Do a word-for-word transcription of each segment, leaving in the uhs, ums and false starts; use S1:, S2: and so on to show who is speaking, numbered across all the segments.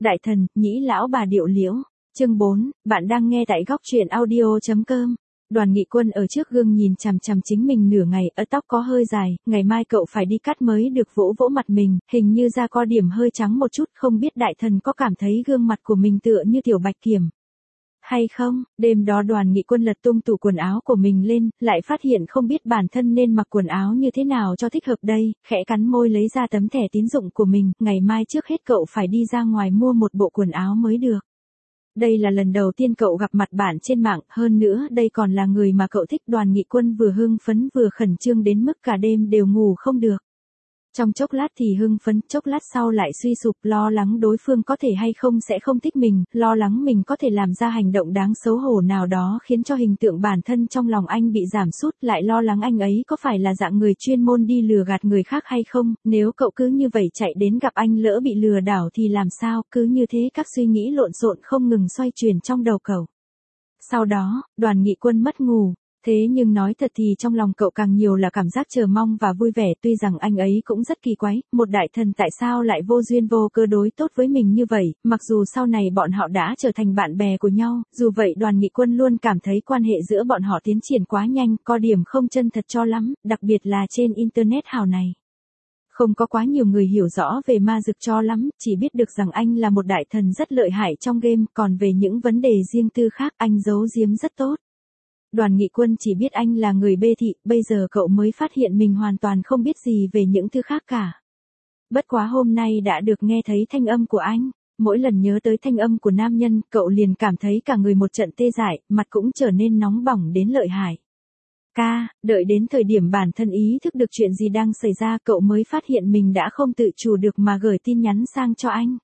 S1: Đại thần, nhĩ lão bà điệu liễu. Chương bốn, bạn đang nghe tại góc truyện audio chấm com. Đoàn Nghị Quân ở trước gương nhìn chằm chằm chính mình nửa ngày, ở tóc có hơi dài, ngày mai cậu phải đi cắt mới được, vỗ vỗ mặt mình, hình như da có điểm hơi trắng một chút, không biết đại thần có cảm thấy gương mặt của mình tựa như tiểu bạch kiểm hay không. Đêm đó Đoàn Nghị Quân lật tung tủ quần áo của mình lên, lại phát hiện không biết bản thân nên mặc quần áo như thế nào cho thích hợp đây, khẽ cắn môi lấy ra tấm thẻ tín dụng của mình, ngày mai trước hết cậu phải đi ra ngoài mua một bộ quần áo mới được. Đây là lần đầu tiên cậu gặp mặt bạn trên mạng, hơn nữa đây còn là người mà cậu thích. Đoàn Nghị Quân vừa hưng phấn vừa khẩn trương đến mức cả đêm đều ngủ không được. Trong chốc lát thì hưng phấn, chốc lát sau lại suy sụp, lo lắng đối phương có thể hay không sẽ không thích mình, lo lắng mình có thể làm ra hành động đáng xấu hổ nào đó khiến cho hình tượng bản thân trong lòng anh bị giảm sút, lại lo lắng anh ấy có phải là dạng người chuyên môn đi lừa gạt người khác hay không, nếu cậu cứ như vậy chạy đến gặp anh lỡ bị lừa đảo thì làm sao, cứ như thế các suy nghĩ lộn xộn không ngừng xoay chuyển trong đầu cậu. Sau đó, Đoàn Nghị Quân mất ngủ. Thế nhưng nói thật thì trong lòng cậu càng nhiều là cảm giác chờ mong và vui vẻ, tuy rằng anh ấy cũng rất kỳ quái, một đại thần tại sao lại vô duyên vô cớ đối tốt với mình như vậy, mặc dù sau này bọn họ đã trở thành bạn bè của nhau, dù vậy Đoàn Nghị Quân luôn cảm thấy quan hệ giữa bọn họ tiến triển quá nhanh, có điểm không chân thật cho lắm, đặc biệt là trên internet hào này. Không có quá nhiều người hiểu rõ về ma dực cho lắm, chỉ biết được rằng anh là một đại thần rất lợi hại trong game, còn về những vấn đề riêng tư khác anh giấu giếm rất tốt. Đoàn Nghị Quân chỉ biết anh là người bê thị, bây giờ cậu mới phát hiện mình hoàn toàn không biết gì về những thứ khác cả. Bất quá hôm nay đã được nghe thấy thanh âm của anh, mỗi lần nhớ tới thanh âm của nam nhân, cậu liền cảm thấy cả người một trận tê dại, mặt cũng trở nên nóng bỏng đến lợi hại. Ca, đợi đến thời điểm bản thân ý thức được chuyện gì đang xảy ra, cậu mới phát hiện mình đã không tự chủ được mà gửi tin nhắn sang cho anh.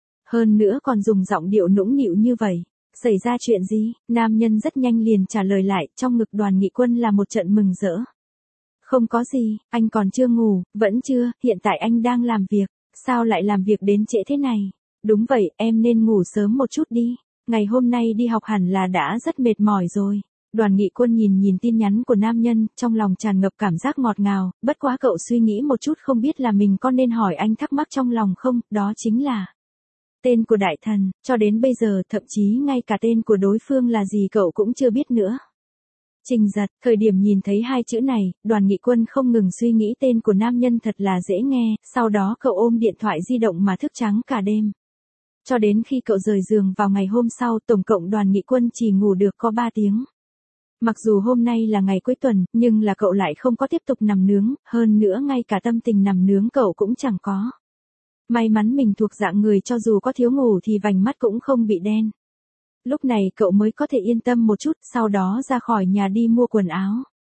S1: Hơn nữa còn dùng giọng điệu nũng nịu như vậy. Xảy ra chuyện gì? Nam nhân rất nhanh liền trả lời lại, trong ngực Đoàn Nghị Quân là một trận mừng rỡ. Không có gì, anh còn chưa ngủ, vẫn chưa, hiện tại anh đang làm việc, sao lại làm việc đến trễ thế này? Đúng vậy, em nên ngủ sớm một chút đi, ngày hôm nay đi học hẳn là đã rất mệt mỏi rồi. Đoàn Nghị Quân nhìn nhìn tin nhắn của nam nhân, trong lòng tràn ngập cảm giác ngọt ngào, bất quá cậu suy nghĩ một chút không biết là mình có nên hỏi anh thắc mắc trong lòng không, đó chính là tên của đại thần, cho đến bây giờ thậm chí ngay cả tên của đối phương là gì cậu cũng chưa biết nữa. Trình Giật, thời điểm nhìn thấy hai chữ này, Đoàn Nghị Quân không ngừng suy nghĩ tên của nam nhân thật là dễ nghe, sau đó cậu ôm điện thoại di động mà thức trắng cả đêm. Cho đến khi cậu rời giường vào ngày hôm sau, tổng cộng Đoàn Nghị Quân chỉ ngủ được có ba tiếng. Mặc dù hôm nay là ngày cuối tuần, nhưng là cậu lại không có tiếp tục nằm nướng, hơn nữa ngay cả tâm tình nằm nướng cậu cũng chẳng có. May mắn mình thuộc dạng người cho dù có thiếu ngủ thì vành mắt cũng không bị đen. Lúc này cậu mới có thể yên tâm một chút, sau đó ra khỏi nhà đi mua quần áo.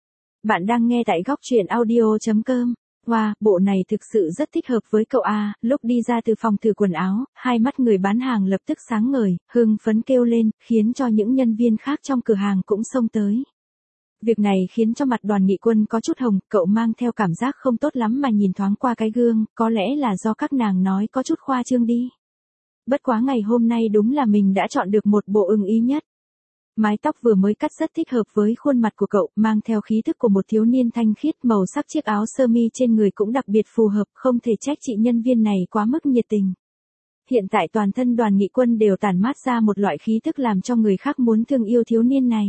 S1: Bạn đang nghe tại góc truyện audio chấm com. Wow, bộ này thực sự rất thích hợp với cậu à, lúc đi ra từ phòng thử quần áo, hai mắt người bán hàng lập tức sáng ngời, hưng phấn kêu lên, khiến cho những nhân viên khác trong cửa hàng cũng xông tới. Việc này khiến cho mặt Đoàn Nghị Quân có chút hồng, cậu mang theo cảm giác không tốt lắm mà nhìn thoáng qua cái gương, có lẽ là do các nàng nói có chút khoa trương đi. Bất quá ngày hôm nay đúng là mình đã chọn được một bộ ưng ý nhất. Mái tóc vừa mới cắt rất thích hợp với khuôn mặt của cậu, mang theo khí thức của một thiếu niên thanh khiết, màu sắc chiếc áo sơ mi trên người cũng đặc biệt phù hợp, không thể trách chị nhân viên này quá mức nhiệt tình. Hiện tại toàn thân Đoàn Nghị Quân đều tản mát ra một loại khí thức làm cho người khác muốn thương yêu thiếu niên này.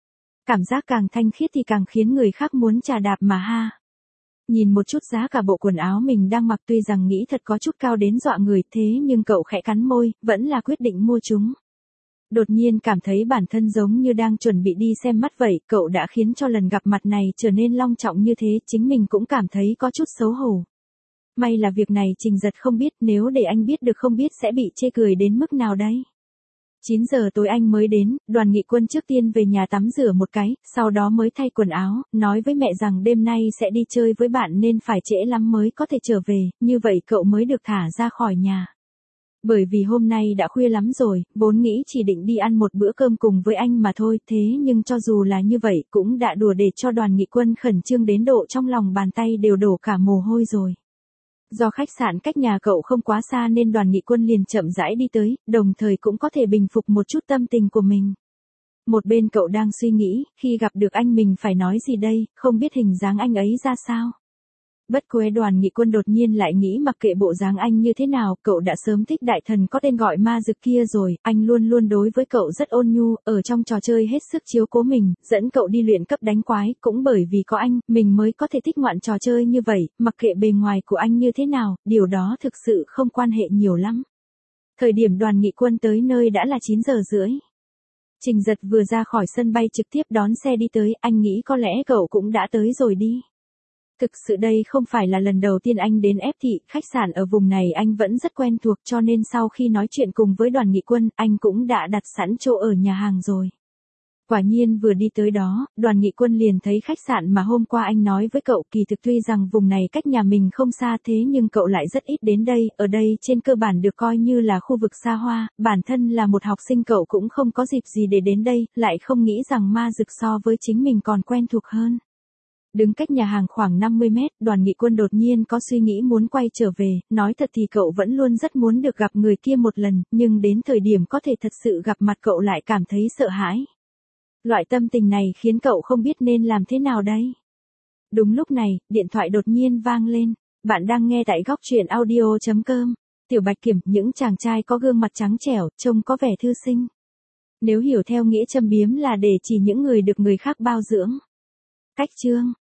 S1: Cảm giác càng thanh khiết thì càng khiến người khác muốn chà đạp mà ha. Nhìn một chút giá cả bộ quần áo mình đang mặc, tuy rằng nghĩ thật có chút cao đến dọa người, thế nhưng cậu khẽ cắn môi, vẫn là quyết định mua chúng. Đột nhiên cảm thấy bản thân giống như đang chuẩn bị đi xem mắt vậy, cậu đã khiến cho lần gặp mặt này trở nên long trọng như thế, chính mình cũng cảm thấy có chút xấu hổ. May là việc này Trình Giật không biết, nếu để anh biết được không biết sẽ bị chê cười đến mức nào đây. chín giờ tối anh mới đến, Đoàn Nghị Quân trước tiên về nhà tắm rửa một cái, sau đó mới thay quần áo, nói với mẹ rằng đêm nay sẽ đi chơi với bạn nên phải trễ lắm mới có thể trở về, như vậy cậu mới được thả ra khỏi nhà. Bởi vì hôm nay đã khuya lắm rồi, vốn nghĩ chỉ định đi ăn một bữa cơm cùng với anh mà thôi, thế nhưng cho dù là như vậy cũng đã đùa để cho Đoàn Nghị Quân khẩn trương đến độ trong lòng bàn tay đều đổ cả mồ hôi rồi. Do khách sạn cách nhà cậu không quá xa nên Đoàn Nghị Quân liền chậm rãi đi tới, đồng thời cũng có thể bình phục một chút tâm tình của mình. Một bên cậu đang suy nghĩ, khi gặp được anh mình phải nói gì đây, không biết hình dáng anh ấy ra sao. Bất quế Đoàn Nghị Quân đột nhiên lại nghĩ mặc kệ bộ dáng anh như thế nào, cậu đã sớm thích đại thần có tên gọi ma dực kia rồi, anh luôn luôn đối với cậu rất ôn nhu, ở trong trò chơi hết sức chiếu cố mình, dẫn cậu đi luyện cấp đánh quái, cũng bởi vì có anh, mình mới có thể thích ngoạn trò chơi như vậy, mặc kệ bề ngoài của anh như thế nào, điều đó thực sự không quan hệ nhiều lắm. Thời điểm Đoàn Nghị Quân tới nơi đã là chín giờ rưỡi. Trình Giật vừa ra khỏi sân bay trực tiếp đón xe đi tới, anh nghĩ có lẽ cậu cũng đã tới rồi đi. Thực sự đây không phải là lần đầu tiên anh đến F thị, khách sạn ở vùng này anh vẫn rất quen thuộc cho nên sau khi nói chuyện cùng với Đoàn Nghị Quân, anh cũng đã đặt sẵn chỗ ở nhà hàng rồi. Quả nhiên vừa đi tới đó, Đoàn Nghị Quân liền thấy khách sạn mà hôm qua anh nói với cậu, kỳ thực tuy rằng vùng này cách nhà mình không xa thế nhưng cậu lại rất ít đến đây, ở đây trên cơ bản được coi như là khu vực xa hoa, bản thân là một học sinh cậu cũng không có dịp gì để đến đây, lại không nghĩ rằng ma dực so với chính mình còn quen thuộc hơn. Đứng cách nhà hàng khoảng năm mươi mét, Đoàn Nghị Quân đột nhiên có suy nghĩ muốn quay trở về, nói thật thì cậu vẫn luôn rất muốn được gặp người kia một lần, nhưng đến thời điểm có thể thật sự gặp mặt cậu lại cảm thấy sợ hãi. Loại tâm tình này khiến cậu không biết nên làm thế nào đây. Đúng lúc này, điện thoại đột nhiên vang lên. Bạn đang nghe tại góc truyện audio chấm com. Tiểu Bạch Kiểm, những chàng trai có gương mặt trắng trẻo, trông có vẻ thư sinh. Nếu hiểu theo nghĩa châm biếm là để chỉ những người được người khác bao dưỡng. Cách chương.